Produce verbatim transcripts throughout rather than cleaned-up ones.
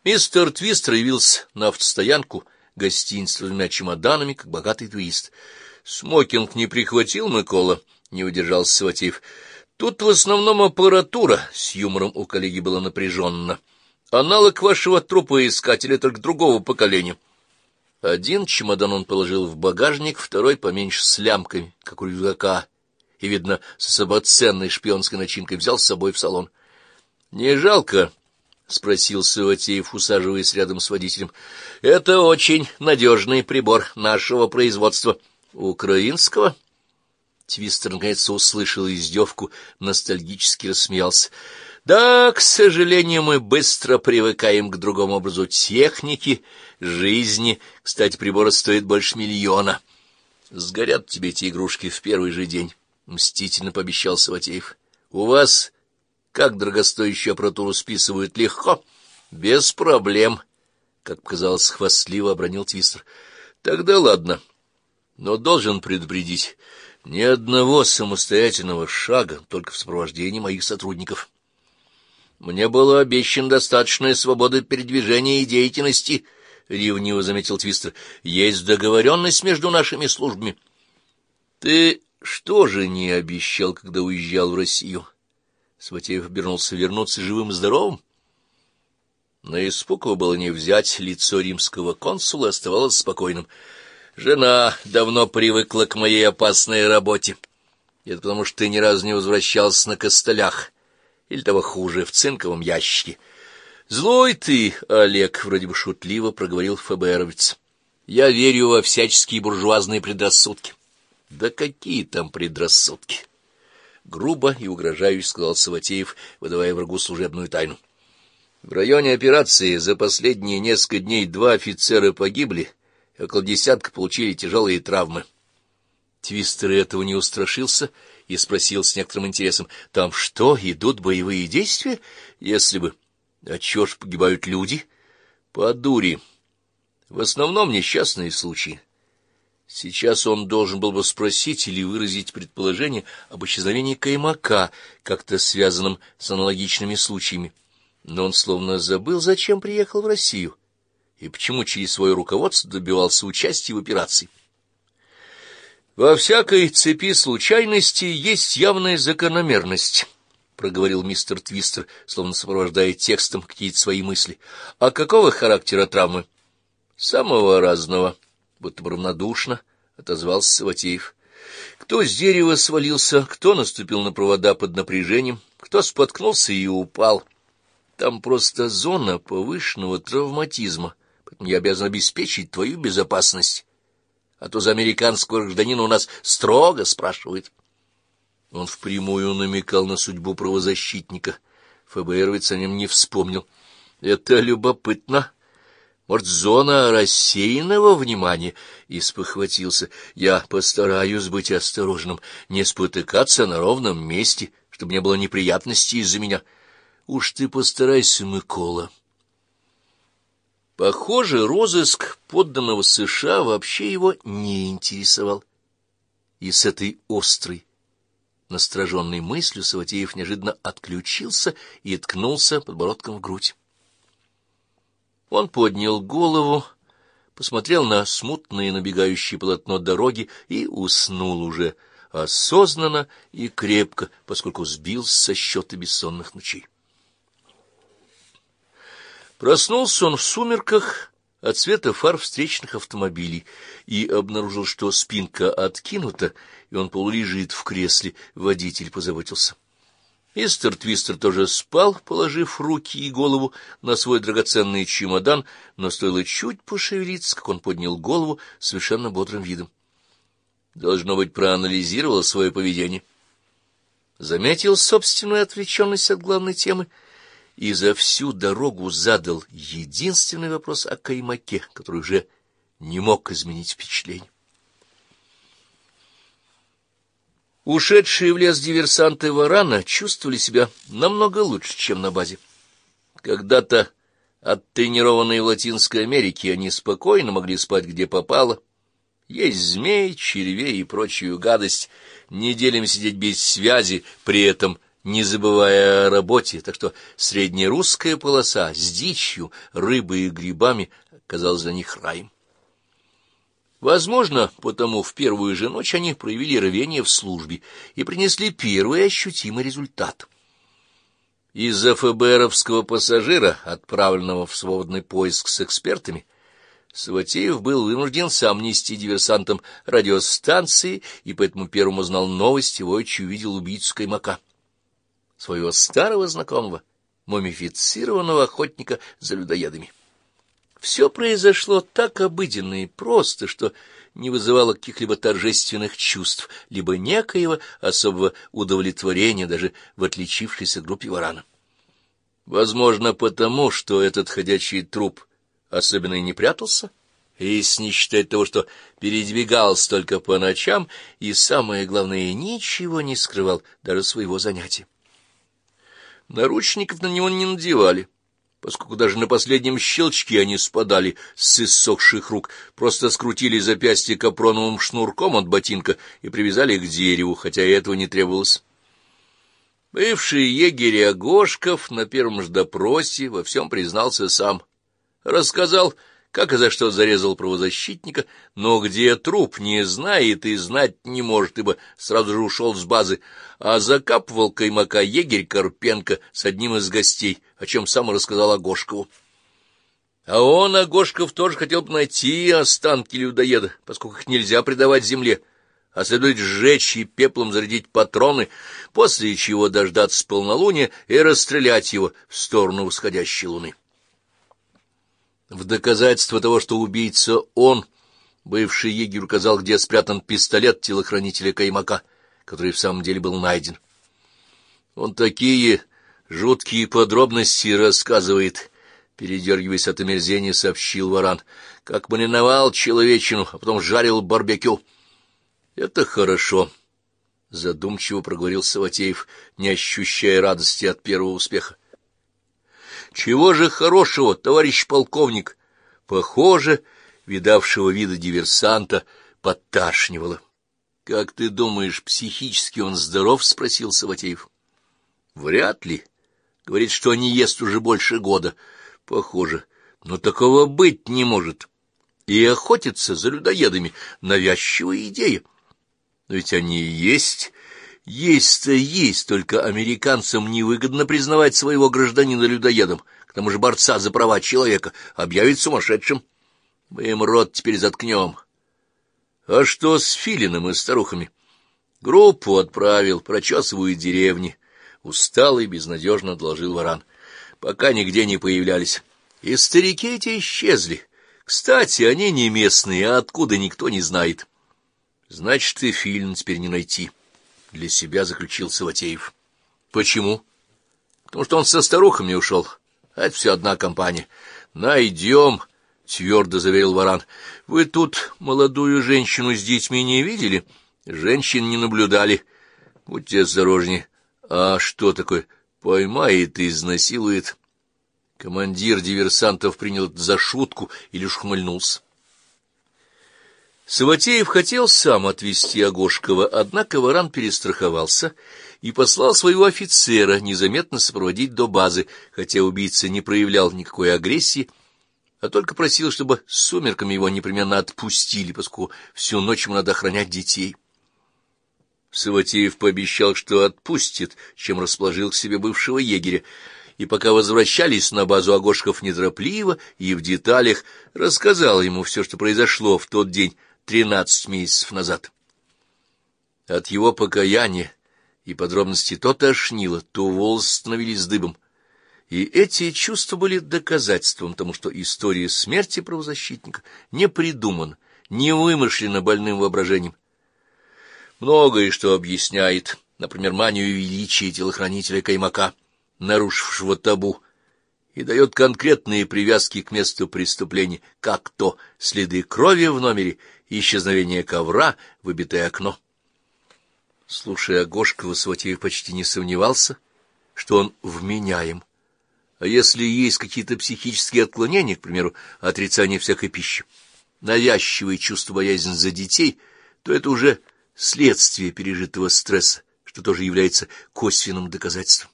Мистер Твистер явился на автостоянку гостиницы с двумя чемоданами, как богатый турист. Смокинг не прихватил, Микола? — не удержался Саватеев. — Тут в основном аппаратура, — с юмором у коллеги было напряженно. — Аналог вашего трупоискателя, только другого поколения. Один чемодан он положил в багажник, второй поменьше с лямками, как у рюкзака, и, видно, с особо ценной шпионской начинкой взял с собой в салон. — Не жалко? — спросил Саватеев, усаживаясь рядом с водителем. — Это очень надежный прибор нашего производства. — Украинского? Твистер наконец услышал издевку, ностальгически рассмеялся. — Да, к сожалению, мы быстро привыкаем к другому образу техники, жизни. Кстати, прибор стоит больше миллиона. — Сгорят тебе эти игрушки в первый же день, — мстительно пообещал Саватеев. — У вас... Как дорогостоящую аппаратуру списывают легко? Без проблем, как показалось, хвастливо обронил Твистер. Тогда ладно, но должен предупредить, ни одного самостоятельного шага, только в сопровождении моих сотрудников. Мне было обещано достаточная свобода передвижения и деятельности, ревниво заметил Твистер. Есть договоренность между нашими службами. Ты что же не обещал, когда уезжал в Россию? Саватеев обернулся: вернуться живым и здоровым. На испуг его было не взять, лицо римского консула оставалось спокойным. Жена давно привыкла к моей опасной работе. Это потому, что ты ни разу не возвращался на костылях, или того хуже, в цинковом ящике. Злой ты, Олег, вроде бы шутливо проговорил ФБРовец. Я верю во всяческие буржуазные предрассудки. Да какие там предрассудки? Грубо и угрожающе сказал Саватеев, выдавая врагу служебную тайну. В районе операции за последние несколько дней два офицера погибли, и около десятка получили тяжелые травмы. Твистер этого не устрашился и спросил с некоторым интересом: там что, идут боевые действия? Если бы. А чего ж погибают люди? По дури. В основном несчастные случаи. Сейчас он должен был бы спросить или выразить предположение об исчезновении Каймака, как-то связанном с аналогичными случаями. Но он словно забыл, зачем приехал в Россию, и почему через свое руководство добивался участия в операции. «Во всякой цепи случайностей есть явная закономерность», — проговорил мистер Твистер, словно сопровождая текстом какие-то свои мысли. «А какого характера травмы?» «Самого разного», — будто бы равнодушно отозвался Саватеев. «Кто с дерева свалился, кто наступил на провода под напряжением, кто споткнулся и упал. Там просто зона повышенного травматизма, поэтому я обязан обеспечить твою безопасность. А то за американского гражданина у нас строго спрашивают». Он впрямую намекал на судьбу правозащитника. ФБРовец о нем не вспомнил. «Это любопытно. Может, зона рассеянного внимания?» И спохватился. «Я постараюсь быть осторожным, не спотыкаться на ровном месте, чтобы не было неприятностей из-за меня. Уж ты постарайся, Микола». Похоже, розыск подданного США вообще его не интересовал. И с этой острой, настороженной мыслью Саватеев неожиданно отключился и ткнулся подбородком в грудь. Он поднял голову, посмотрел на смутное набегающее полотно дороги и уснул уже осознанно и крепко, поскольку сбился со счета бессонных ночей. Проснулся он в сумерках от света фар встречных автомобилей и обнаружил, что спинка откинута, и он полулежит в кресле. Водитель позаботился. Мистер Твистер тоже спал, положив руки и голову на свой драгоценный чемодан, но стоило чуть пошевелиться, как он поднял голову совершенно бодрым видом. Должно быть, проанализировал свое поведение. Заметил собственную отвлеченность от главной темы и за всю дорогу задал единственный вопрос о Каймаке, который уже не мог изменить впечатление. Ушедшие в лес диверсанты Варана чувствовали себя намного лучше, чем на базе. Когда-то, оттренированные в Латинской Америке, они спокойно могли спать где попало, есть змей, червей и прочую гадость, неделями сидеть без связи, при этом не забывая о работе, так что среднерусская полоса с дичью, рыбой и грибами казалась для них раем. Возможно, потому в первую же ночь они проявили рвение в службе и принесли первый ощутимый результат. Из-за ФБРовского пассажира, отправленного в свободный поиск с экспертами, Саватеев был вынужден сам нести диверсантам радиостанции, и поэтому первым узнал новость, воочию увидел убийцу Каймака, своего старого знакомого, мумифицированного охотника за людоедами. Все произошло так обыденно и просто, что не вызывало каких-либо торжественных чувств, либо некоего особого удовлетворения даже в отличившейся группе Варана. Возможно, потому, что этот ходячий труп особенно и не прятался, если не считать того, что передвигался только по ночам и, самое главное, ничего не скрывал, даже своего занятия. Наручников на него не надевали, поскольку даже на последнем щелчке они спадали с иссохших рук, просто скрутили запястье капроновым шнурком от ботинка и привязали к дереву, хотя и этого не требовалось. Бывший егерь Агошков на первом же допросе во всем признался сам. Рассказал, как и за что зарезал правозащитника, но где труп не знает и знать не может, ибо сразу же ушел с базы, а закапывал Каймака егерь Карпенко с одним из гостей, о чем сам рассказал Агошкову. А он, Агошков, тоже хотел бы найти останки людоеда, поскольку их нельзя предавать земле, а следует сжечь и пеплом зарядить патроны, после чего дождаться полнолуния и расстрелять его в сторону восходящей луны. В доказательство того, что убийца он, бывший егерь указал, где спрятан пистолет телохранителя Каймака, который в самом деле был найден. Он такие жуткие подробности рассказывает, передергиваясь от омерзения, сообщил Варан, как мариновал человечину, а потом жарил барбекю. — Это хорошо, — задумчиво проговорил Саватеев, не ощущая радости от первого успеха. — Чего же хорошего, товарищ полковник? Похоже, видавшего вида диверсанта подташнивало. — Как ты думаешь, психически он здоров? — спросил Саватеев. — Вряд ли. Говорит, что не ест уже больше года. Похоже. Но такого быть не может. И охотиться за людоедами — навязчивая идея. Но ведь они и есть. Есть-то есть, только американцам невыгодно признавать своего гражданина людоедом, к тому же борца за права человека, объявить сумасшедшим. Мы им рот теперь заткнем. А что с филином и старухами? Группу отправил, прочесывают деревни. Усталый, безнадежно доложил Варан. Пока нигде не появлялись. И старики эти исчезли. Кстати, они не местные, а откуда никто не знает. Значит, и филин теперь не найти. Для себя заключил Саватеев. Почему? Потому что он со старухами ушел. А это все одна компания. Найдем, твердо заверил Варан. Вы тут молодую женщину с детьми не видели? Женщин не наблюдали. Будьте осторожнее. А что такое? Поймает и изнасилует. Командир диверсантов принял это за шутку и лишь ухмыльнулся. Саватеев хотел сам отвезти Агошкова, однако Варан перестраховался и послал своего офицера незаметно сопроводить до базы, хотя убийца не проявлял никакой агрессии, а только просил, чтобы с сумерками его непременно отпустили, поскольку всю ночь ему надо охранять детей. Саватеев пообещал, что отпустит, чем расположил к себе бывшего егеря, и пока возвращались на базу, Агошков неторопливо и в деталях рассказал ему все, что произошло в тот день, тринадцать месяцев назад. От его покаяния и подробностей то тошнило, то волосы становились дыбом. И эти чувства были доказательством тому, что история смерти правозащитника не придумана, не вымышлена больным воображением. Многое что объясняет, например, манию величия телохранителя Каймака, нарушившего табу, и дает конкретные привязки к месту преступления, как то следы крови в номере, исчезновение ковра, выбитое окно. Слушая Агошкова, Саватеев почти не сомневался, что он вменяем. А если есть какие-то психические отклонения, к примеру, отрицание всякой пищи, навязчивое чувство боязни за детей, то это уже следствие пережитого стресса, что тоже является косвенным доказательством.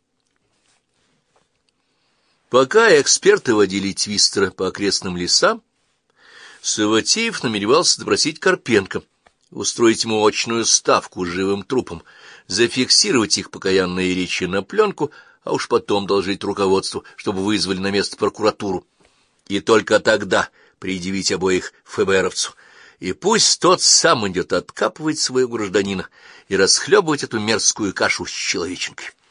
Пока эксперты водили Твистера по окрестным лесам, Саватеев намеревался допросить Карпенко, устроить ему очную ставку с живым трупом, зафиксировать их покаянные речи на пленку, а уж потом доложить руководству, чтобы вызвали на место прокуратуру. И только тогда предъявить обоих ФБРовцу. И пусть тот сам идет откапывать своего гражданина и расхлебывать эту мерзкую кашу с человеченкой.